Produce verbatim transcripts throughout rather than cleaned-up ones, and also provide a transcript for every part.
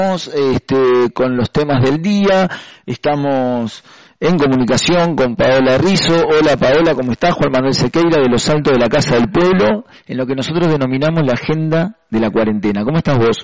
Este, con los temas del día, estamos en comunicación con Paola Rizzo. Hola Paola, ¿cómo estás? Juan Manuel Sequeira de Los Altos de la Casa del Pueblo, en lo que nosotros denominamos la agenda de la cuarentena. ¿Cómo estás vos?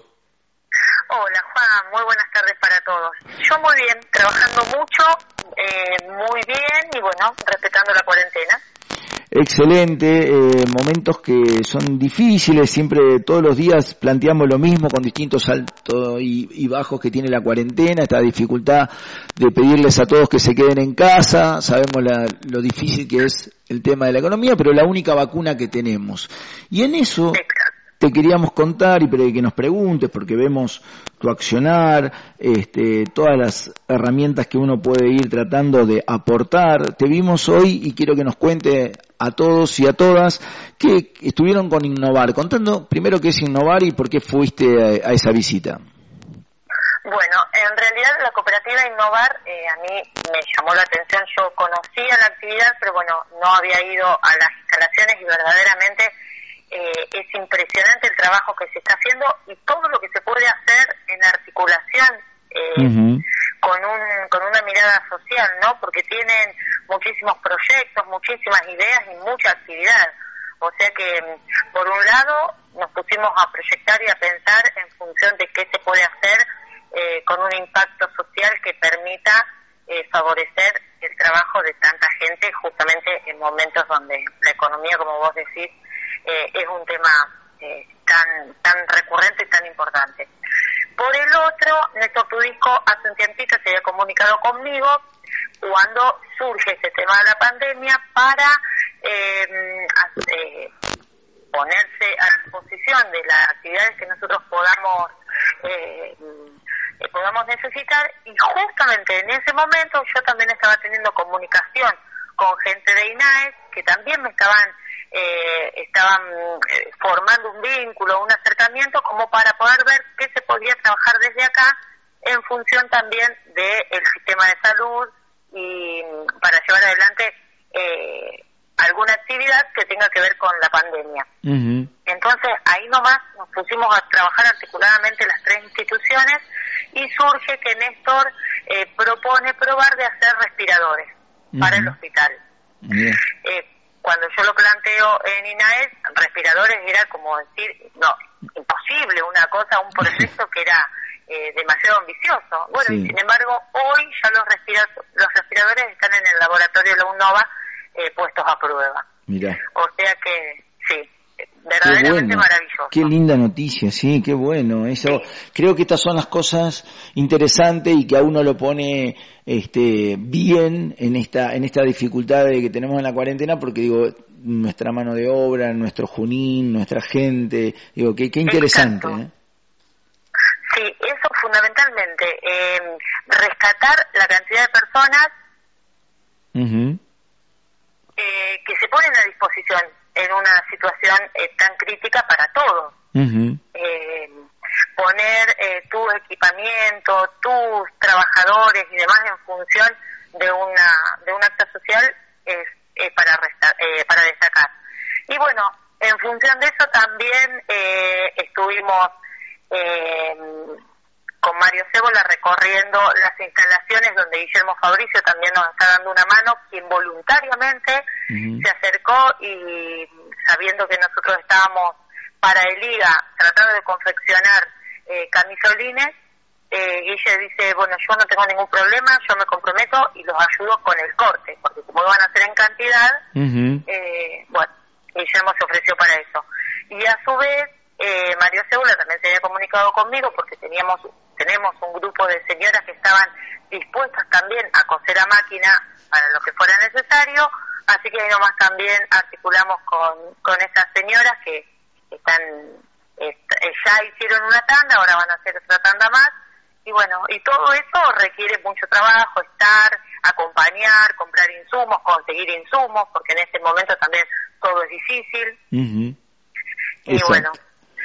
Hola Juan, muy buenas tardes para todos. Yo muy bien, trabajando mucho, eh, muy bien y bueno, respetando la cuarentena. Excelente, eh, momentos que son difíciles, siempre todos los días planteamos lo mismo con distintos altos y, y bajos que tiene la cuarentena, esta dificultad de pedirles a todos que se queden en casa, sabemos la, lo difícil que es el tema de la economía, pero la única vacuna que tenemos. Y en eso te queríamos contar y que nos preguntes, porque vemos tu accionar, este, todas las herramientas que uno puede ir tratando de aportar. Te vimos hoy y quiero que nos cuente a todos y a todas que estuvieron con Innovar, contando primero qué es Innovar y por qué fuiste a, a esa visita. Bueno, en realidad la cooperativa Innovar eh, a mí me llamó la atención. Yo conocía la actividad, pero bueno, no había ido a las instalaciones y verdaderamente eh, es impresionante el trabajo que se está haciendo y todo lo que se puede hacer en articulación eh, uh-huh. con un con una mirada social, ¿no? Porque tienen muchísimos proyectos, muchísimas ideas y mucha actividad. O sea que, por un lado, nos pusimos a proyectar y a pensar en función de qué se puede hacer eh, con un impacto social que permita eh, favorecer el trabajo de tanta gente, justamente en momentos donde la economía, como vos decís, eh, es un tema eh, tan tan recurrente y tan importante. Por el otro, Néstor Tudisco hace un tiempito se había comunicado conmigo cuando surge este tema de la pandemia para eh, eh, ponerse a disposición de las actividades que nosotros podamos eh, eh, podamos necesitar, y justamente en ese momento yo también estaba teniendo comunicación con gente de INAES que también me estaban eh, estaban eh, formando un vínculo, un acercamiento como para poder ver qué se podía trabajar desde acá en función también del sistema de salud y para llevar adelante eh, alguna actividad que tenga que ver con la pandemia. Uh-huh. Entonces ahí nomás nos pusimos a trabajar articuladamente las tres instituciones y surge que Néstor eh, propone probar de hacer respiradores uh-huh. para el hospital. Uh-huh. Eh, cuando yo lo planteo en INAES, respiradores era como decir, no, imposible, una cosa, un proyecto que era Eh, demasiado ambicioso. Bueno, sí. Y sin embargo, hoy ya los, respira- los respiradores están en el laboratorio de la UNOVA eh, puestos a prueba. Mirá. O sea que, sí, verdaderamente bueno. Maravilloso. Qué linda noticia, sí, qué bueno. Eso, sí. Creo que estas son las cosas interesantes y que a uno lo pone este bien en esta en esta dificultad de que tenemos en la cuarentena, porque digo, nuestra mano de obra, nuestro Junín, nuestra gente, digo, qué, qué interesante, ¿eh? Sí, eso fundamentalmente, eh, rescatar la cantidad de personas uh-huh. eh, que se ponen a disposición en una situación eh, tan crítica para todos. Uh-huh. Eh, poner eh, tu equipamiento, tus trabajadores y demás en función de una de un acto social es, es para resta- eh, para destacar. Y bueno, en función de eso también eh, estuvimos Eh, con Mario Cébola recorriendo las instalaciones donde Guillermo Fabricio también nos está dando una mano, quien voluntariamente uh-huh. se acercó y sabiendo que nosotros estábamos para el I G A tratando de confeccionar eh, camisolines, eh, Guille dice, bueno, yo no tengo ningún problema, yo me comprometo y los ayudo con el corte, porque como van a hacer en cantidad, uh-huh. eh, bueno, Guillermo se ofreció para eso. Y a su vez, Eh, Mario Cébola también se había comunicado conmigo porque teníamos tenemos un grupo de señoras que estaban dispuestas también a coser a máquina para lo que fuera necesario, así que ahí nomás también articulamos con con esas señoras que están est- ya hicieron una tanda, ahora van a hacer otra tanda más, y bueno, y todo eso requiere mucho trabajo, estar, acompañar, comprar insumos, conseguir insumos, porque en este momento también todo es difícil. Uh-huh. Y Exacto. bueno,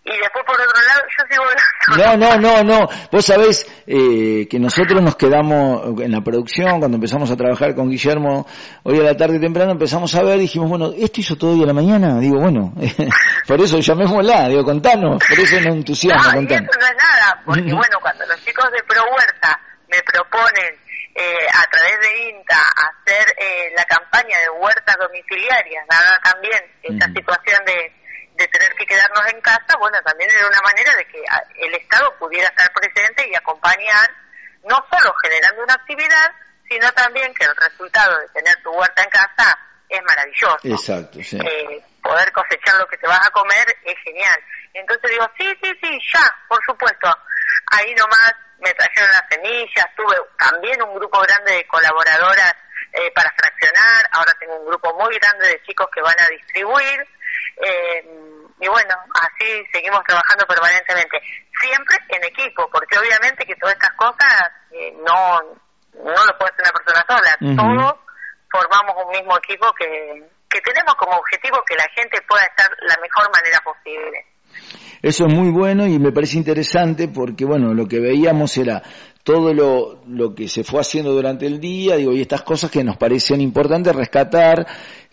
y después por otro lado yo sigo no no no no vos sabés eh, que nosotros nos quedamos en la producción cuando empezamos a trabajar con Guillermo hoy a la tarde temprano, empezamos a ver, dijimos bueno, esto hizo todo hoy a la mañana, digo bueno por eso llamémosla, digo contanos, por eso nos entusiasma, no, contanos. Y eso no es nada, porque bueno, cuando los chicos de Pro Huerta me proponen eh, a través de INTA hacer eh, la campaña de huertas domiciliarias, dada también esa uh-huh. situación de de tener que quedarnos en casa, bueno, también era una manera de que el Estado pudiera estar presente y acompañar, no solo generando una actividad, sino también que el resultado de tener tu huerta en casa es maravilloso. Exacto, sí. Eh, poder cosechar lo que te vas a comer es genial. Entonces digo, sí, sí, sí, ya, por supuesto. Ahí nomás me trajeron las semillas, tuve también un grupo grande de colaboradoras eh, para fraccionar, ahora tengo un grupo muy grande de chicos que van a distribuir, eh, y bueno, así seguimos trabajando permanentemente, siempre en equipo, porque obviamente que todas estas cosas eh, no no lo puede hacer una persona sola, uh-huh. todos formamos un mismo equipo que, que tenemos como objetivo que la gente pueda estar la mejor manera posible. Eso es muy bueno y me parece interesante porque, bueno, lo que veíamos era todo lo, lo que se fue haciendo durante el día, digo, y estas cosas que nos parecían importantes rescatar,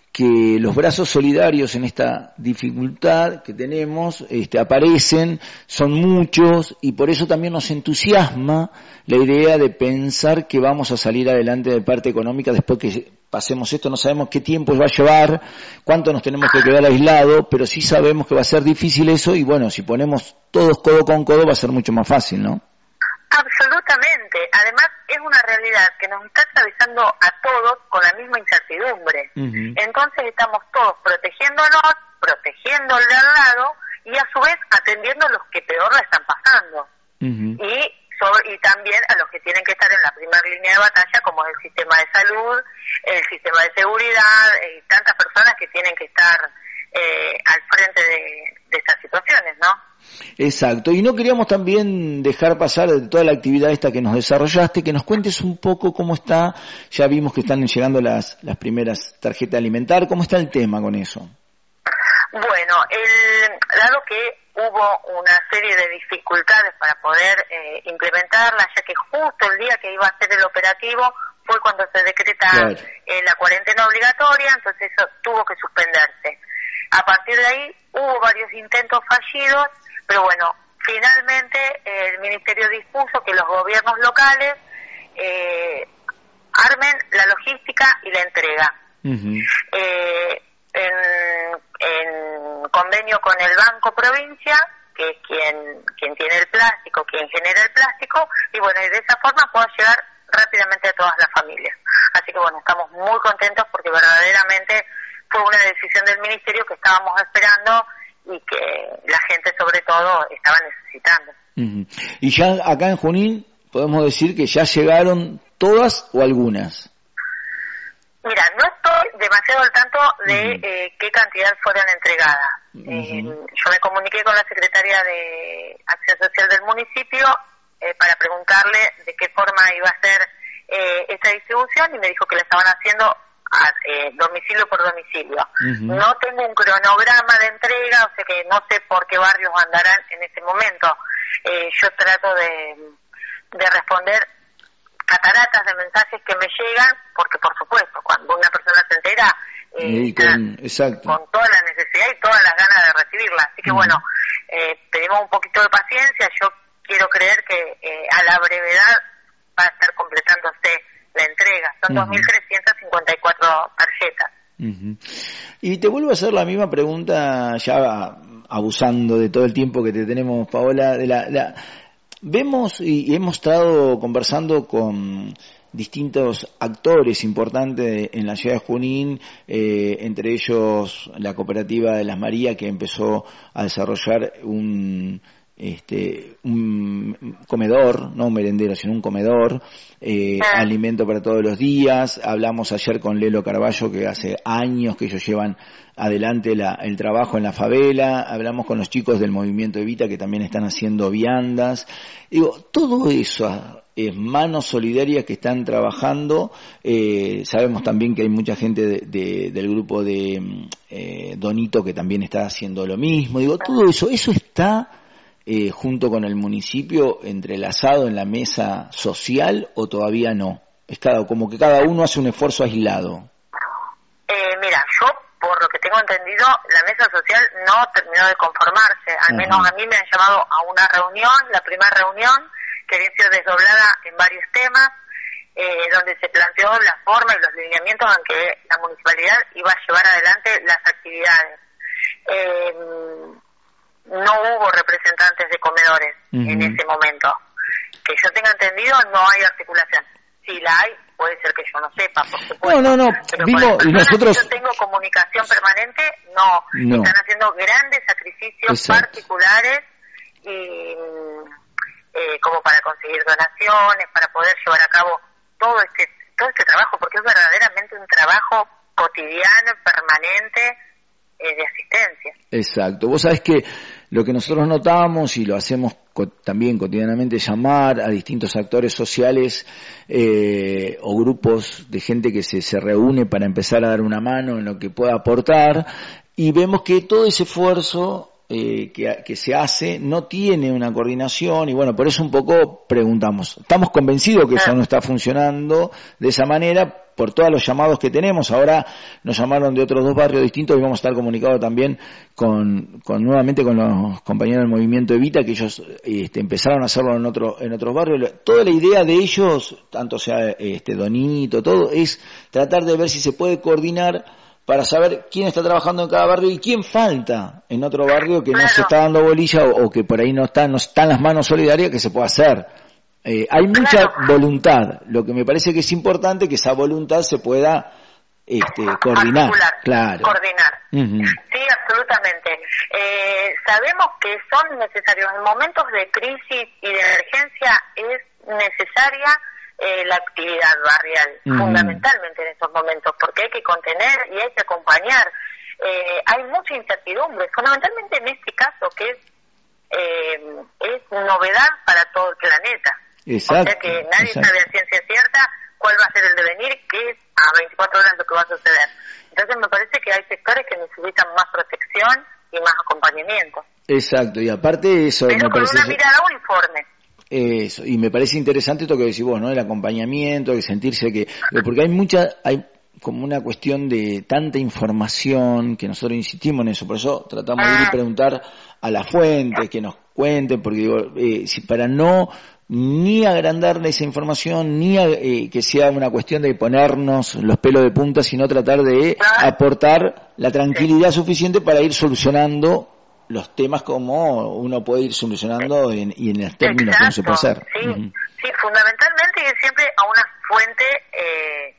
que los brazos solidarios en esta dificultad que tenemos este, aparecen, son muchos, y por eso también nos entusiasma la idea de pensar que vamos a salir adelante de parte económica después que pasemos esto. No sabemos qué tiempo va a llevar, cuánto nos tenemos que quedar aislados, pero sí sabemos que va a ser difícil eso, y bueno, si ponemos todos codo con codo va a ser mucho más fácil, ¿no? Absolutamente. Además, es una realidad que nos está atravesando a todos con la misma incertidumbre. Uh-huh. Entonces estamos todos protegiéndonos, protegiéndole al lado y a su vez atendiendo a los que peor la están pasando. Uh-huh. Y, sobre, y también a los que tienen que estar en la primera línea de batalla, como es el sistema de salud, el sistema de seguridad, y tantas personas que tienen que estar eh, al frente de, de estas situaciones, ¿no? Exacto, y no queríamos también dejar pasar de toda la actividad esta que nos desarrollaste, que nos cuentes un poco cómo está, ya vimos que están llegando las, las primeras tarjetas alimentarias, ¿cómo está el tema con eso? Bueno, el, dado que hubo una serie de dificultades para poder eh, implementarla, ya que justo el día que iba a ser el operativo fue cuando se decreta claro. eh, la cuarentena obligatoria, entonces eso tuvo que suspenderse. A partir de ahí hubo varios intentos fallidos, pero bueno, finalmente eh, el Ministerio dispuso que los gobiernos locales eh, armen la logística y la entrega. Uh-huh. Eh, en, en convenio con el Banco Provincia, que es quien, quien tiene el plástico, quien genera el plástico, y bueno, y de esa forma pueda llegar rápidamente a todas las familias. Así que bueno, estamos muy contentos porque verdaderamente fue una decisión del Ministerio que estábamos esperando y que la gente sobre todo estaba necesitando. Uh-huh. Y ya acá en Junín podemos decir que ya llegaron todas o algunas. Mira, no estoy demasiado al tanto de uh-huh. eh, qué cantidad fueron entregadas. Uh-huh. Eh, yo me comuniqué con la secretaria de Acción Social del municipio eh, para preguntarle de qué forma iba a ser eh, esta distribución y me dijo que la estaban haciendo a, eh, domicilio por domicilio. Uh-huh. No tengo un cronograma de entrega, o sea que no sé por qué barrios andarán en este momento. Eh, yo trato de, de responder cataratas de mensajes que me llegan, porque por supuesto, cuando una persona se entera, eh, con, exacto. con toda la necesidad y todas las ganas de recibirla. Así que uh-huh. bueno, eh, pedimos un poquito de paciencia. Yo quiero creer que eh, a la brevedad va a estar completándose la entrega. Son uh-huh. dos mil trescientas cincuenta y cuatro tarjetas. Uh-huh. Y te vuelvo a hacer la misma pregunta, ya abusando de todo el tiempo que te tenemos, Paola, de la... la vemos y hemos estado conversando con distintos actores importantes en la ciudad de Junín, eh, entre ellos la cooperativa de Las Marías, que empezó a desarrollar un este un comedor, no un merendero, sino un comedor, eh, ah. alimento para todos los días. Hablamos ayer con Lelo Carballo, que hace años que ellos llevan adelante la, el trabajo en la favela. Hablamos con los chicos del Movimiento Evita, que también están haciendo viandas. Digo, todo eso eh, manos solidarias que están trabajando. Eh, sabemos también que hay mucha gente de, de, del grupo de eh, Donito que también está haciendo lo mismo. Digo, todo eso, eso está eh, junto con el municipio entrelazado en la mesa social o todavía no. Es cada, como que cada uno hace un esfuerzo aislado. Eh, mira, yo por lo que tengo entendido, la mesa social no terminó de conformarse. Al uh-huh. menos a mí me han llamado a una reunión, la primera reunión, que había sido desdoblada en varios temas, eh, donde se planteó la forma y los lineamientos en que la municipalidad iba a llevar adelante las actividades. Eh, no hubo representantes de comedores uh-huh. en ese momento. Que yo tenga entendido, no hay articulación. Si la hay, puede ser que yo no sepa, por supuesto. No, no, no. Pero Vimos, y nosotros... que yo tengo comunicación permanente, no. no. Están haciendo grandes sacrificios Exacto. particulares y eh, como para conseguir donaciones, para poder llevar a cabo todo este todo este trabajo, porque es verdaderamente un trabajo cotidiano, permanente, eh, de asistencia. Exacto. Vos sabés que lo que nosotros notamos y lo hacemos co- también cotidianamente, llamar a distintos actores sociales eh, o grupos de gente que se, se reúne para empezar a dar una mano en lo que pueda aportar, y vemos que todo ese esfuerzo eh, que, que se hace no tiene una coordinación, y bueno, por eso un poco preguntamos. Estamos convencidos que eso no está funcionando de esa manera, por todos los llamados que tenemos. Ahora nos llamaron de otros dos barrios distintos y vamos a estar comunicados también con, con nuevamente con los compañeros del movimiento Evita, que ellos este, empezaron a hacerlo en otro, en otros barrios. Toda la idea de ellos, tanto sea este Donito, todo, es tratar de ver si se puede coordinar para saber quién está trabajando en cada barrio y quién falta en otro barrio que no se está dando bolilla o, o que por ahí no están, no están las manos solidarias que se pueda hacer. Eh, hay mucha claro. voluntad, lo que me parece que es importante que esa voluntad se pueda este, coordinar. Articular, claro. Coordinar. Uh-huh. Sí, absolutamente. Eh, sabemos que son necesarios en momentos de crisis y de emergencia, es necesaria eh, la actividad barrial, uh-huh. fundamentalmente en estos momentos, porque hay que contener y hay que acompañar. Eh, hay mucha incertidumbre, fundamentalmente en este caso que es, eh, es novedad para todo el planeta. Exacto, o sea que nadie exacto. sabe a ciencia cierta cuál va a ser el devenir, qué es a veinticuatro horas lo que va a suceder. Entonces me parece que hay sectores que necesitan más protección y más acompañamiento. Exacto, y aparte de eso... Pero me con parece una mirada uniforme. Eso, y me parece interesante esto que decís vos, ¿no? El acompañamiento, de sentirse que... Porque hay mucha... hay como una cuestión de tanta información que nosotros insistimos en eso, por eso tratamos de ir y preguntar a las fuentes que nos cuenten, porque digo, eh, si para no ni agrandarle esa información, ni a, eh, que sea una cuestión de ponernos los pelos de punta, sino tratar de aportar la tranquilidad suficiente para ir solucionando los temas como uno puede ir solucionando en, y en los términos Exacto, que no se puede hacer. Sí, uh-huh. sí, fundamentalmente ir siempre a una fuente eh,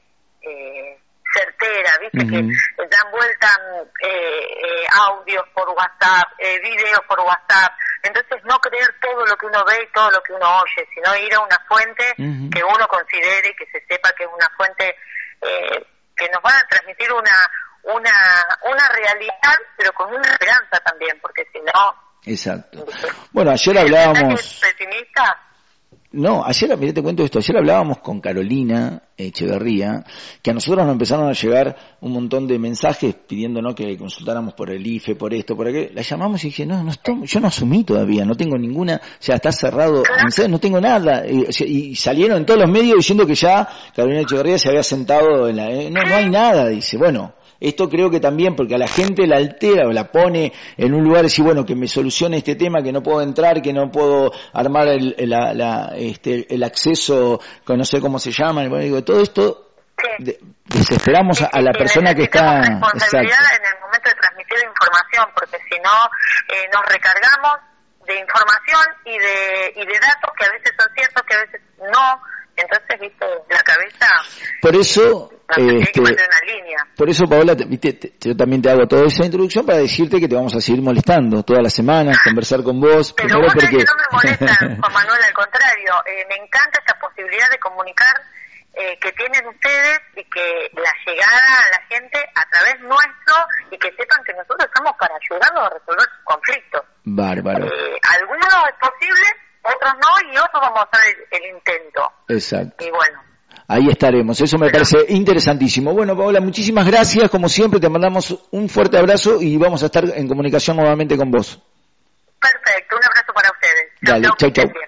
eh, certera, viste uh-huh. que dan vuelta eh, eh, audios por WhatsApp, eh, videos por WhatsApp, entonces no creer todo lo que uno ve y todo lo que uno oye, sino ir a una fuente uh-huh. que uno considere, que se sepa que es una fuente eh, que nos va a transmitir una una una realidad, pero con una esperanza también, porque si no... Exacto. Bueno, ayer hablábamos... ¿Pesimista? No, ayer, mirá, te cuento esto, ayer hablábamos con Carolina Echeverría, que a nosotros nos empezaron a llegar un montón de mensajes pidiéndonos que consultáramos por el I F E, por esto, por aquello. La llamamos y dije, no, no estoy, yo no asumí todavía, no tengo ninguna, o sea, está cerrado, no tengo nada. Y, o sea, y salieron en todos los medios diciendo que ya Carolina Echeverría se había sentado en la... Eh, no, no hay nada, dice, bueno... Esto creo que también, porque a la gente la altera o la pone en un lugar y dice, bueno, que me solucione este tema, que no puedo entrar, que no puedo armar el, el, la, la, este, el acceso, que no sé cómo se llama, bueno, digo, todo esto sí. de, desesperamos sí, a, a la persona que está... responsabilidad exacto. en el momento de transmitir información, porque si no eh, nos recargamos de información y de, y de datos que a veces son ciertos, que a veces no, entonces, viste, la cabeza... Por eso... No, este, una línea. Por eso, Paola, te, te, te, yo también te hago toda esa introducción para decirte que te vamos a seguir molestando todas las semanas, conversar con vos. Pero primero vos porque... no me molestan, Juan Manuel, al contrario, eh, me encanta esta posibilidad de comunicar eh, que tienen ustedes y que la llegada a la gente a través nuestro y que sepan que nosotros estamos para ayudarlos a resolver sus conflictos. Bárbaro. Eh, algunos es posible, otros no, y otros vamos a hacer el, el intento. Exacto. Y bueno. Ahí estaremos, eso me Pero, parece interesantísimo. Bueno, Paola, muchísimas gracias, como siempre, te mandamos un fuerte abrazo y vamos a estar en comunicación nuevamente con vos. Perfecto, un abrazo para ustedes. Dale, chau, chau.